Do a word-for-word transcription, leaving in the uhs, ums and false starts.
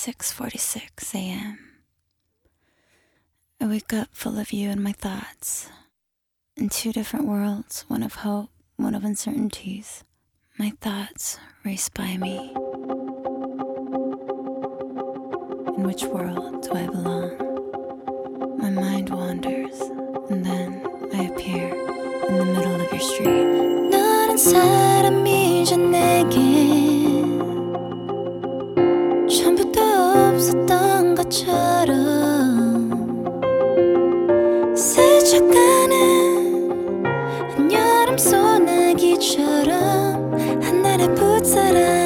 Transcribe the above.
six forty-six a.m. I wake up full of you and my thoughts. In two different worlds, one of hope, one of uncertainties. My thoughts race by me. In which world do I belong? My mind wanders, and then I appear in the middle of your street. 너란 사람이자 내게 처음부터 없었던 것처럼 스쳐가는 한여름 소나기처럼 한날의 풋사랑